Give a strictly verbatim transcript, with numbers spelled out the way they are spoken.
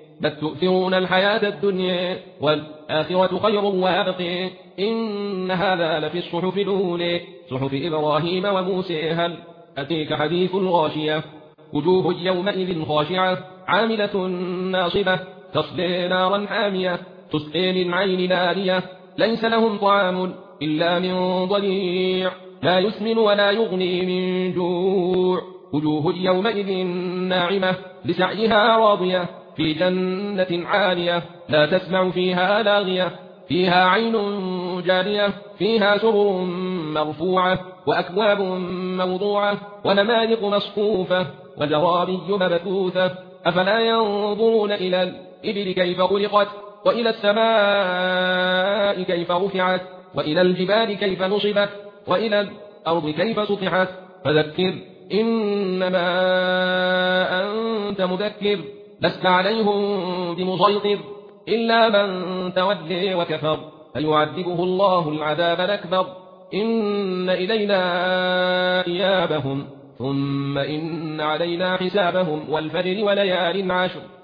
بل تؤثرون الحياة الدنيا والآخرة خير وأبقى إن هذا لفي الصحف الأولى صحف إبراهيم وموسى. هل أتيك حديث الغاشية وجوه يومئذ خاشعة عاملة ناصبة تصلي نارا حامية تسقي من عين نارية ليس لهم طعام إلا من ضريع لا يسمن ولا يغني من جوع وجوه يومئذ ناعمة لسعيها راضية في جنة عالية لا تسمع فيها لاغية فيها عين جارية فيها سرر مرفوعة وأكواب موضوعة ونمارق مصفوفة وزرابي مبثوثة أفلا ينظرون إلى الإبل كيف خلقت وإلى السماء كيف رفعت وإلى الجبال كيف نصبت وإلى الأرض كيف سطحت فذكر إنما أنت مذكر لست عليهم بمسيطر إلا من تولي وكفر فيعذبه الله العذاب الأكبر إن إلينا إيابهم ثم إن علينا حسابهم والفجر وليال عشر